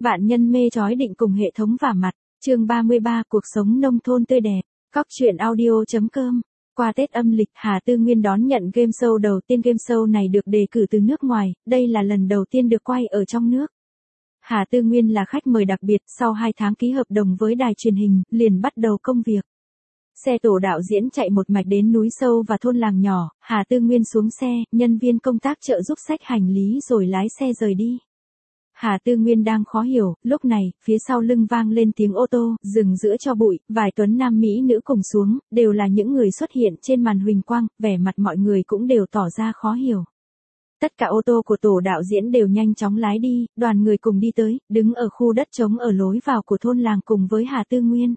Vạn nhân mê chói định cùng hệ thống vả mặt, chương 33 cuộc sống nông thôn tươi đẹp, Cóc truyện audio.com. Qua Tết âm lịch, Hà Tư Nguyên đón nhận game show đầu tiên. Game show này được đề cử từ nước ngoài, đây là lần đầu tiên được quay ở trong nước. Hà Tư Nguyên là khách mời đặc biệt, sau 2 tháng ký hợp đồng với đài truyền hình, liền bắt đầu công việc. Xe tổ đạo diễn chạy một mạch đến núi sâu và thôn làng nhỏ, Hà Tư Nguyên xuống xe, nhân viên công tác trợ giúp xách hành lý rồi lái xe rời đi. Hà Tư Nguyên đang khó hiểu, lúc này, phía sau lưng vang lên tiếng ô tô, dừng giữa cho bụi, vài tuấn nam mỹ nữ cùng xuống, đều là những người xuất hiện trên màn huỳnh quang, vẻ mặt mọi người cũng đều tỏ ra khó hiểu. Tất cả ô tô của tổ đạo diễn đều nhanh chóng lái đi, đoàn người cùng đi tới, đứng ở khu đất trống ở lối vào của thôn làng cùng với Hà Tư Nguyên.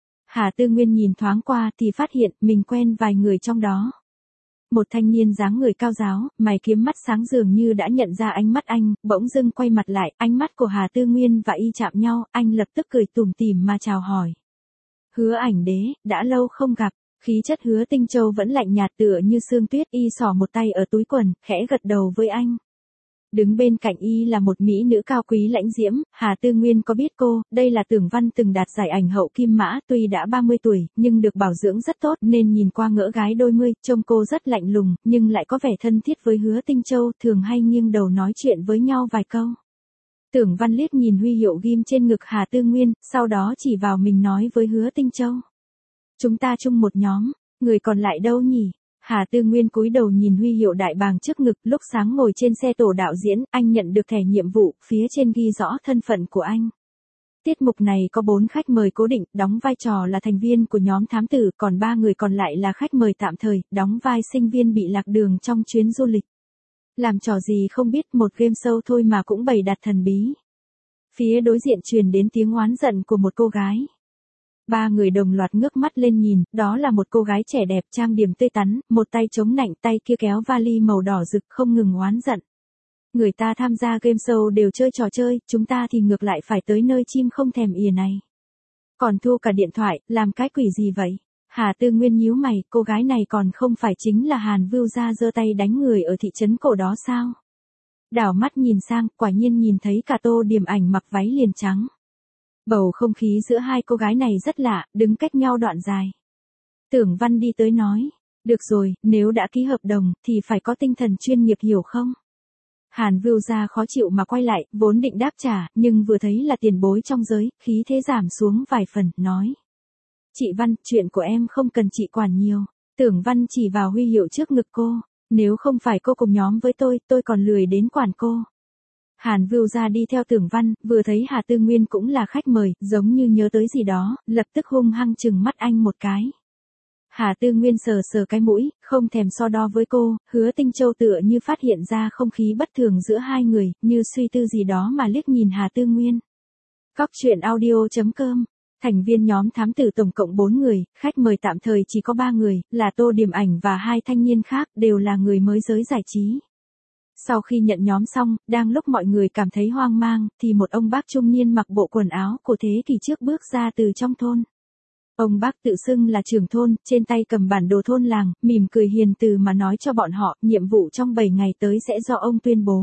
Hà Tư Nguyên nhìn thoáng qua thì phát hiện mình quen vài người trong đó. Một thanh niên dáng người cao ráo, mày kiếm mắt sáng dường như đã nhận ra ánh mắt anh, bỗng dưng quay mặt lại, ánh mắt của Hà Tư Nguyên và y chạm nhau, anh lập tức cười tủm tỉm mà chào hỏi. Hứa Ảnh Đế, đã lâu không gặp, khí chất Hứa Tinh Châu vẫn lạnh nhạt tựa như sương tuyết, y xỏ một tay ở túi quần, khẽ gật đầu với anh. Đứng bên cạnh y là một mỹ nữ cao quý lãnh diễm, Hà Tư Nguyên có biết cô, đây là Tưởng Văn từng đạt giải ảnh hậu Kim Mã, tuy đã 30 tuổi, nhưng được bảo dưỡng rất tốt nên nhìn qua ngỡ gái đôi mươi, trông cô rất lạnh lùng, nhưng lại có vẻ thân thiết với Hứa Tinh Châu, thường hay nghiêng đầu nói chuyện với nhau vài câu. Tưởng Văn liếc nhìn huy hiệu ghim trên ngực Hà Tư Nguyên, sau đó chỉ vào mình nói với Hứa Tinh Châu. Chúng ta chung một nhóm, người còn lại đâu nhỉ? Hà Tư Nguyên cúi đầu nhìn huy hiệu đại bàng trước ngực, lúc sáng ngồi trên xe tổ đạo diễn, anh nhận được thẻ nhiệm vụ, phía trên ghi rõ thân phận của anh. Tiết mục này có 4 khách mời cố định, đóng vai trò là thành viên của nhóm thám tử, còn 3 người còn lại là khách mời tạm thời, đóng vai sinh viên bị lạc đường trong chuyến du lịch. Làm trò gì không biết, một game show thôi mà cũng bày đặt thần bí. Phía đối diện truyền đến tiếng oán giận của một cô gái. 3 người đồng loạt ngước mắt lên nhìn, đó là một cô gái trẻ đẹp trang điểm tươi tắn, một tay chống nạnh, tay kia kéo vali màu đỏ rực không ngừng oán giận. Người ta tham gia game show đều chơi trò chơi, chúng ta thì ngược lại phải tới nơi chim không thèm ỉa này. Còn thu cả điện thoại, làm cái quỷ gì vậy? Hà Tư Nguyên nhíu mày, cô gái này còn không phải chính là Hàn Vưu Gia giơ tay đánh người ở thị trấn cổ đó sao? Đảo mắt nhìn sang, quả nhiên nhìn thấy cả Tô Điềm Ảnh mặc váy liền trắng. Bầu không khí giữa hai cô gái này rất lạ, đứng cách nhau đoạn dài. Tưởng Văn đi tới nói, được rồi, nếu đã ký hợp đồng, thì phải có tinh thần chuyên nghiệp hiểu không? Hàn Vưu Gia khó chịu mà quay lại, vốn định đáp trả, nhưng vừa thấy là tiền bối trong giới, khí thế giảm xuống vài phần, nói. Chị Văn, chuyện của em không cần chị quản nhiều. Tưởng Văn chỉ vào huy hiệu trước ngực cô, nếu không phải cô cùng nhóm với tôi còn lười đến quản cô. Hàn Vưu Gia đi theo Tưởng Văn, vừa thấy Hà Tư Nguyên cũng là khách mời, giống như nhớ tới gì đó, lập tức hung hăng chừng mắt anh một cái. Hà Tư Nguyên sờ sờ cái mũi, không thèm so đo với cô, Hứa Tinh Châu tựa như phát hiện ra không khí bất thường giữa hai người, như suy tư gì đó mà liếc nhìn Hà Tư Nguyên. Cóc truyện audio.com. Thành viên nhóm thám tử tổng cộng 4 người, khách mời tạm thời chỉ có 3 người, là Tô Điềm Ảnh và 2 thanh niên khác, đều là người mới giới giải trí. Sau khi nhận nhóm xong, đang lúc mọi người cảm thấy hoang mang, thì một ông bác trung niên mặc bộ quần áo của thế kỷ trước bước ra từ trong thôn. Ông bác tự xưng là trưởng thôn, trên tay cầm bản đồ thôn làng, mỉm cười hiền từ mà nói cho bọn họ, nhiệm vụ trong 7 ngày tới sẽ do ông tuyên bố.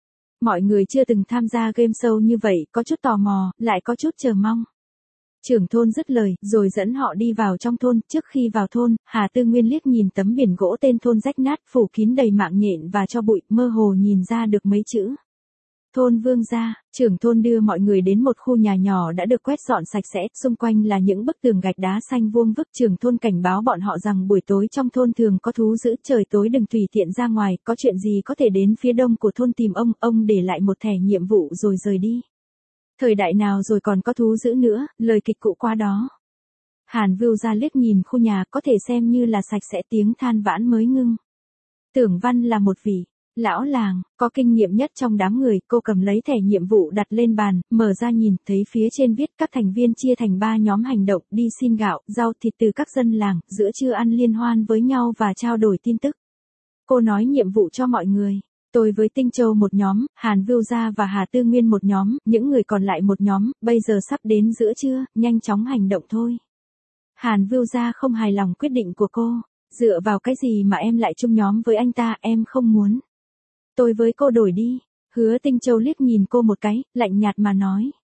Mọi người chưa từng tham gia game show như vậy, có chút tò mò, lại có chút chờ mong. Trưởng thôn dứt lời, rồi dẫn họ đi vào trong thôn, trước khi vào thôn, Hà Tư Nguyên liếc nhìn tấm biển gỗ tên thôn rách nát, phủ kín đầy mạng nhện và tro bụi, mơ hồ nhìn ra được mấy chữ. Thôn Vương Gia, trưởng thôn đưa mọi người đến một khu nhà nhỏ đã được quét dọn sạch sẽ, xung quanh là những bức tường gạch đá xanh vuông vức. Trưởng thôn cảnh báo bọn họ rằng buổi tối trong thôn thường có thú dữ, trời tối đừng tùy tiện ra ngoài, có chuyện gì có thể đến phía đông của thôn tìm ông để lại một thẻ nhiệm vụ rồi rời đi. Thời đại nào rồi còn có thú dữ nữa, lời kịch cũ qua đó. Hàn Vưu Gia liếc nhìn khu nhà, có thể xem như là sạch sẽ, tiếng than vãn mới ngưng. Tưởng Văn là một vị lão làng, có kinh nghiệm nhất trong đám người, cô cầm lấy thẻ nhiệm vụ đặt lên bàn, mở ra nhìn, thấy phía trên viết các thành viên chia thành 3 nhóm hành động, đi xin gạo, rau thịt từ các dân làng, giữa trưa ăn liên hoan với nhau và trao đổi tin tức. Cô nói nhiệm vụ cho mọi người. Tôi với Tinh Châu một nhóm, Hàn Vưu Gia và Hà Tư Nguyên một nhóm, những người còn lại một nhóm, bây giờ sắp đến giữa trưa, nhanh chóng hành động thôi. Hàn Vưu Gia không hài lòng quyết định của cô, dựa vào cái gì mà em lại chung nhóm với anh ta, em không muốn. Tôi với cô đổi đi. Hứa Tinh Châu liếc nhìn cô một cái, lạnh nhạt mà nói.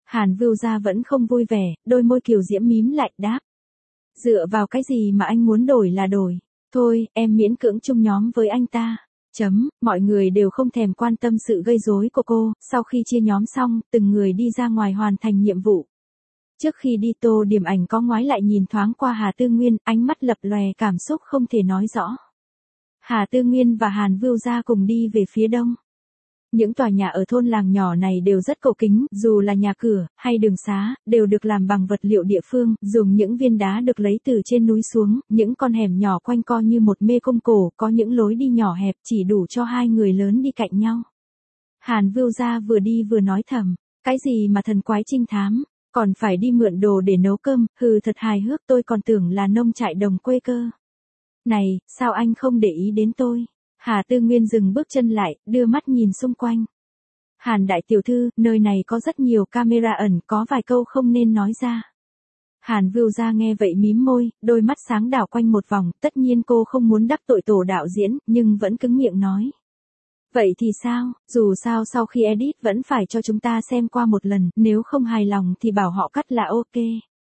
Hàn Vưu Gia vẫn không vui vẻ, đôi môi kiều diễm mím lại đáp. Dựa vào cái gì mà anh muốn đổi là đổi. Thôi, em miễn cưỡng chung nhóm với anh ta. Mọi người đều không thèm quan tâm sự gây rối của cô, sau khi chia nhóm xong, từng người đi ra ngoài hoàn thành nhiệm vụ. Trước khi đi Tô Điểm Ảnh có ngoái lại nhìn thoáng qua Hà Tư Nguyên, ánh mắt lập lòe cảm xúc không thể nói rõ. Hà Tư Nguyên và Hàn Vưu Gia cùng đi về phía đông. Những tòa nhà ở thôn làng nhỏ này đều rất cổ kính, dù là nhà cửa, hay đường xá, đều được làm bằng vật liệu địa phương, dùng những viên đá được lấy từ trên núi xuống, những con hẻm nhỏ quanh co như một mê cung cổ, có những lối đi nhỏ hẹp chỉ đủ cho hai người lớn đi cạnh nhau. Hàn Vưu Gia vừa đi vừa nói thầm, cái gì mà thần quái trinh thám, còn phải đi mượn đồ để nấu cơm, hừ thật hài hước, tôi còn tưởng là nông trại đồng quê cơ. Này, sao anh không để ý đến tôi? Hà Tư Nguyên dừng bước chân lại, đưa mắt nhìn xung quanh. Hàn đại tiểu thư, nơi này có rất nhiều camera ẩn, có vài câu không nên nói ra. Hàn Vưu Gia nghe vậy mím môi, đôi mắt sáng đảo quanh một vòng, tất nhiên cô không muốn đắc tội tổ đạo diễn, nhưng vẫn cứng miệng nói. Vậy thì sao, dù sao sau khi edit vẫn phải cho chúng ta xem qua một lần, nếu không hài lòng thì bảo họ cắt là ok.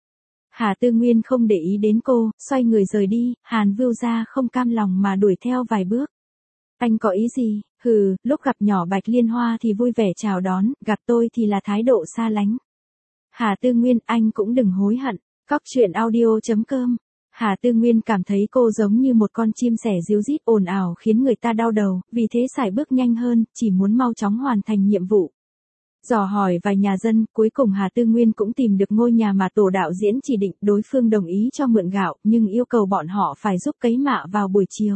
Hà Tư Nguyên không để ý đến cô, xoay người rời đi, Hàn Vưu Gia không cam lòng mà đuổi theo vài bước. Anh có ý gì? Hừ, lúc gặp nhỏ Bạch Liên Hoa thì vui vẻ chào đón, gặp tôi thì là thái độ xa lánh. Hà Tư Nguyên, anh cũng đừng hối hận. Cóc truyện audio.com. Hà Tư Nguyên cảm thấy cô giống như một con chim sẻ ríu rít ồn ào khiến người ta đau đầu, vì thế sải bước nhanh hơn, chỉ muốn mau chóng hoàn thành nhiệm vụ. Dò hỏi vài nhà dân, cuối cùng Hà Tư Nguyên cũng tìm được ngôi nhà mà tổ đạo diễn chỉ định, đối phương đồng ý cho mượn gạo, nhưng yêu cầu bọn họ phải giúp cấy mạ vào buổi chiều.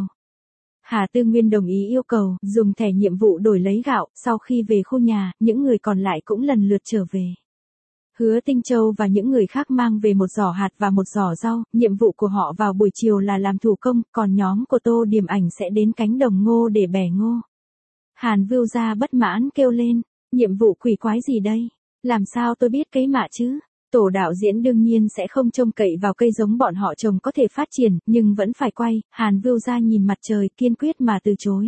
Hà Tư Nguyên đồng ý yêu cầu, dùng thẻ nhiệm vụ đổi lấy gạo, sau khi về khu nhà, những người còn lại cũng lần lượt trở về. Hứa Tinh Châu và những người khác mang về một giỏ hạt và một giỏ rau, nhiệm vụ của họ vào buổi chiều là làm thủ công, còn nhóm của Tô Điểm Ảnh sẽ đến cánh đồng ngô để bẻ ngô. Hàn Vưu Gia bất mãn kêu lên, nhiệm vụ quỷ quái gì đây? Làm sao tôi biết cấy mạ chứ? Tổ đạo diễn đương nhiên sẽ không trông cậy vào cây giống bọn họ trồng có thể phát triển, nhưng vẫn phải quay, Hàn Vưu Gia nhìn mặt trời kiên quyết mà từ chối.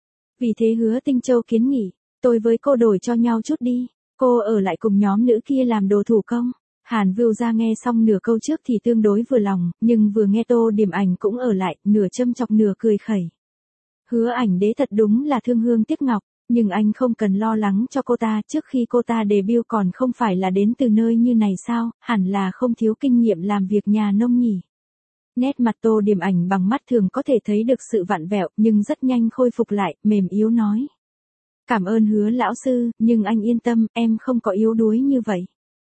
Vì thế Hứa Tinh Châu kiến nghị, tôi với cô đổi cho nhau chút đi, cô ở lại cùng nhóm nữ kia làm đồ thủ công. Hàn Vưu Gia nghe xong nửa câu trước thì tương đối vừa lòng, nhưng vừa nghe Tô Điểm Ảnh cũng ở lại, nửa châm chọc nửa cười khẩy. Hứa Ảnh Đế thật đúng là thương hương tiếc ngọc. Nhưng anh không cần lo lắng cho cô ta, trước khi cô ta debut còn không phải là đến từ nơi như này sao, hẳn là không thiếu kinh nghiệm làm việc nhà nông nhỉ. Nét mặt Tô Điểm Ảnh bằng mắt thường có thể thấy được sự vặn vẹo, nhưng rất nhanh khôi phục lại, mềm yếu nói. Cảm ơn Hứa lão sư, nhưng anh yên tâm, em không có yếu đuối như vậy.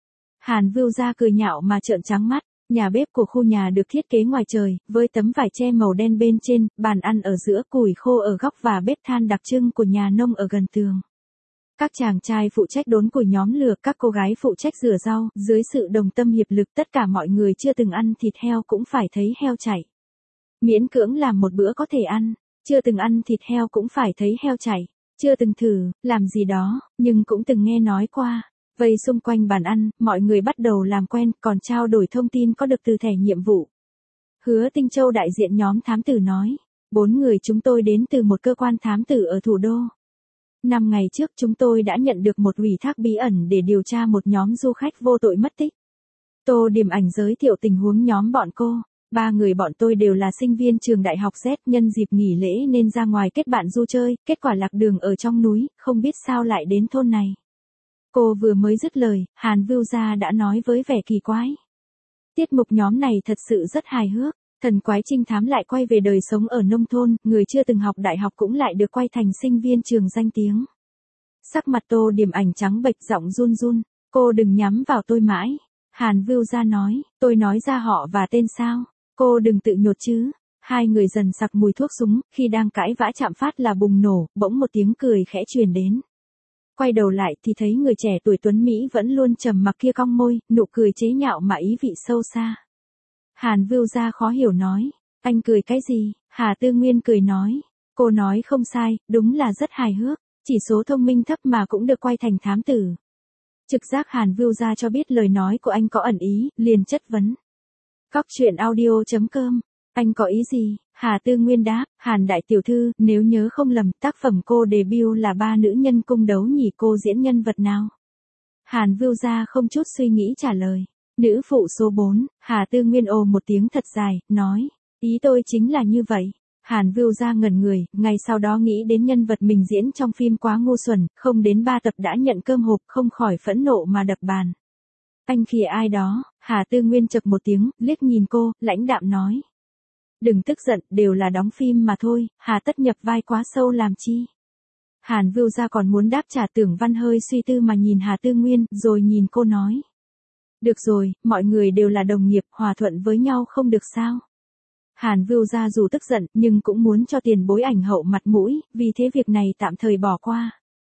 Hàn Vưu Gia cười nhạo mà trợn trắng mắt. Nhà bếp của khu nhà được thiết kế ngoài trời, với tấm vải che màu đen bên trên, bàn ăn ở giữa, củi khô ở góc và bếp than đặc trưng của nhà nông ở gần tường. Các chàng trai phụ trách đốn củi nhóm lửa, các cô gái phụ trách rửa rau, dưới sự đồng tâm hiệp lực tất cả mọi người chưa từng ăn thịt heo cũng phải thấy heo chạy. Miễn cưỡng làm một bữa có thể ăn, chưa từng ăn thịt heo cũng phải thấy heo chạy, chưa từng thử, làm gì đó, nhưng cũng từng nghe nói qua. Vây xung quanh bàn ăn, mọi người bắt đầu làm quen, còn trao đổi thông tin có được từ thẻ nhiệm vụ. Hứa Tinh Châu đại diện nhóm thám tử nói, 4 người chúng tôi đến từ một cơ quan thám tử ở thủ đô. 5 ngày trước chúng tôi đã nhận được một ủy thác bí ẩn để điều tra một nhóm du khách vô tội mất tích. Tô Điểm Ảnh giới thiệu tình huống nhóm bọn cô. 3 người bọn tôi đều là sinh viên trường đại học Z, nhân dịp nghỉ lễ nên ra ngoài kết bạn du chơi, kết quả lạc đường ở trong núi, không biết sao lại đến thôn này. Cô vừa mới dứt lời, Hàn Vưu Gia đã nói với vẻ kỳ quái. Tiết mục nhóm này thật sự rất hài hước, thần quái trinh thám lại quay về đời sống ở nông thôn, người chưa từng học đại học cũng lại được quay thành sinh viên trường danh tiếng. Sắc mặt Tô Điểm Ảnh trắng bệch, giọng run run, cô đừng nhắm vào tôi mãi. Hàn Vưu Gia nói, tôi nói ra họ và tên sao, cô đừng tự nhột chứ. Hai người dần sặc mùi thuốc súng, khi đang cãi vã chạm phát là bùng nổ, bỗng một tiếng cười khẽ truyền đến. Quay đầu lại thì thấy người trẻ tuổi tuấn Mỹ vẫn luôn trầm mặc kia cong môi, nụ cười chế nhạo mà ý vị sâu xa. Hàn Vưu Gia khó hiểu nói, anh cười cái gì? Hà Tư Nguyên cười nói, cô nói không sai, đúng là rất hài hước, chỉ số thông minh thấp mà cũng được quay thành thám tử. Trực giác Hàn Vưu Gia cho biết lời nói của anh có ẩn ý, liền chất vấn. Cóc truyện audio.com, anh có ý gì? Hà Tư Nguyên đáp, Hàn đại tiểu thư, nếu nhớ không lầm, tác phẩm cô debut là 3 nữ nhân cung đấu nhỉ, cô diễn nhân vật nào? Hàn Vưu Gia không chút suy nghĩ trả lời. Nữ phụ số 4, Hà Tư Nguyên ồ một tiếng thật dài, nói. Ý tôi chính là như vậy. Hàn Vưu Gia ngẩn người, ngay sau đó nghĩ đến nhân vật mình diễn trong phim quá ngu xuẩn, không đến 3 tập đã nhận cơm hộp, không khỏi phẫn nộ mà đập bàn. Anh khìa ai đó, Hà Tư Nguyên chậc một tiếng, liếc nhìn cô, lãnh đạm nói. Đừng tức giận, đều là đóng phim mà thôi, hà tất nhập vai quá sâu làm chi. Hàn Vưu Gia còn muốn đáp trả, Tưởng Văn hơi suy tư mà nhìn Hà Tư Nguyên, rồi nhìn cô nói. Được rồi, mọi người đều là đồng nghiệp, hòa thuận với nhau không được sao. Hàn Vưu Gia dù tức giận, nhưng cũng muốn cho tiền bối ảnh hậu mặt mũi, vì thế việc này tạm thời bỏ qua.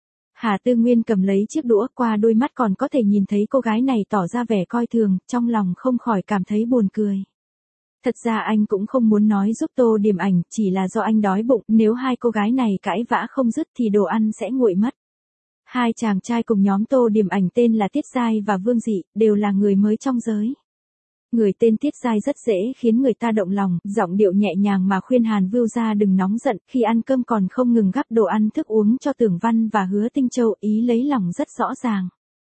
Hà Tư Nguyên cầm lấy chiếc đũa, qua đôi mắt còn có thể nhìn thấy cô gái này tỏ ra vẻ coi thường, trong lòng không khỏi cảm thấy buồn cười. Thật ra anh cũng không muốn nói giúp Tô Điểm Ảnh, chỉ là do anh đói bụng, nếu hai cô gái này cãi vã không dứt thì đồ ăn sẽ nguội mất. Hai chàng trai cùng nhóm Tô Điểm Ảnh tên là Tiết Giai và Vương Dị, đều là người mới trong giới. Người tên Tiết Giai rất dễ khiến người ta động lòng, giọng điệu nhẹ nhàng mà khuyên Hàn Vưu Gia đừng nóng giận, khi ăn cơm còn không ngừng gắp đồ ăn thức uống cho Tưởng Văn và Hứa Tinh Châu, ý lấy lòng rất rõ ràng.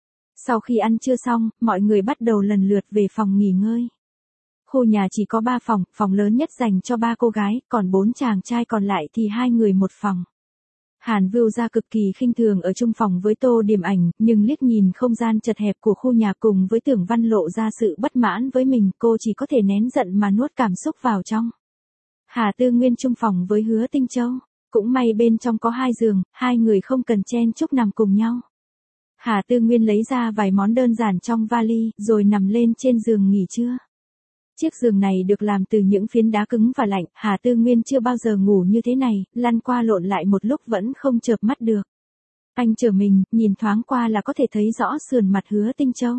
Sau khi ăn trưa xong, mọi người bắt đầu lần lượt về phòng nghỉ ngơi. Khu nhà chỉ có 3 phòng, phòng lớn nhất dành cho 3 cô gái, còn 4 chàng trai còn lại thì 2 người một phòng. Hàn Vưu Gia cực kỳ khinh thường ở chung phòng với Tô Điểm Ảnh, nhưng liếc nhìn không gian chật hẹp của khu nhà cùng với Tưởng Văn lộ ra sự bất mãn với mình, cô chỉ có thể nén giận mà nuốt cảm xúc vào trong. Hà Tư Nguyên chung phòng với Hứa Tinh Châu, cũng may bên trong có 2 giường, 2 người không cần chen chúc nằm cùng nhau. Hà Tư Nguyên lấy ra vài món đơn giản trong vali, rồi nằm lên trên giường nghỉ trưa. Chiếc giường này được làm từ những phiến đá cứng và lạnh, Hà Tư Nguyên chưa bao giờ ngủ như thế này, lăn qua lộn lại một lúc vẫn không chợp mắt được. Anh trở mình, nhìn thoáng qua là có thể thấy rõ sườn mặt Hứa Tinh Châu.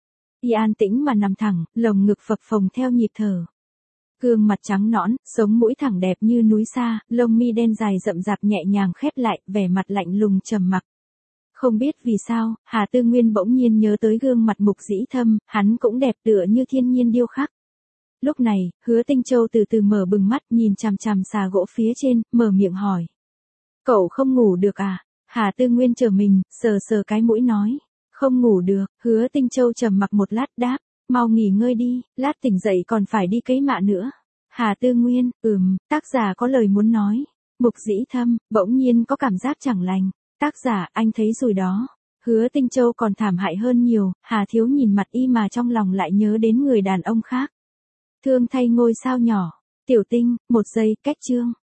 Y an tĩnh mà nằm thẳng, lồng ngực phập phồng theo nhịp thở. Gương mặt trắng nõn, sống mũi thẳng đẹp như núi xa, lông mi đen dài rậm rạp nhẹ nhàng khép lại, vẻ mặt lạnh lùng trầm mặc. Không biết vì sao, Hà Tư Nguyên bỗng nhiên nhớ tới gương mặt Mục Dĩ Thâm, hắn cũng đẹp tựa như thiên nhiên điêu khắc. Lúc này, Hứa Tinh Châu từ từ mở bừng mắt, nhìn chằm chằm xà gỗ phía trên, mở miệng hỏi. Cậu không ngủ được à? Hà Tư Nguyên trở mình, sờ sờ cái mũi nói. Không ngủ được, Hứa Tinh Châu trầm mặc một lát đáp. Mau nghỉ ngơi đi, lát tỉnh dậy còn phải đi cấy mạ nữa. Hà Tư Nguyên, tác giả có lời muốn nói. Mục Dĩ Thâm, bỗng nhiên có cảm giác chẳng lành. Tác giả, anh thấy rồi đó. Hứa Tinh Châu còn thảm hại hơn nhiều, Hà Thiếu nhìn mặt y mà trong lòng lại nhớ đến người đàn ông khác. Thương thay ngôi sao nhỏ. Tiểu Tinh, 1 giây, cách chương.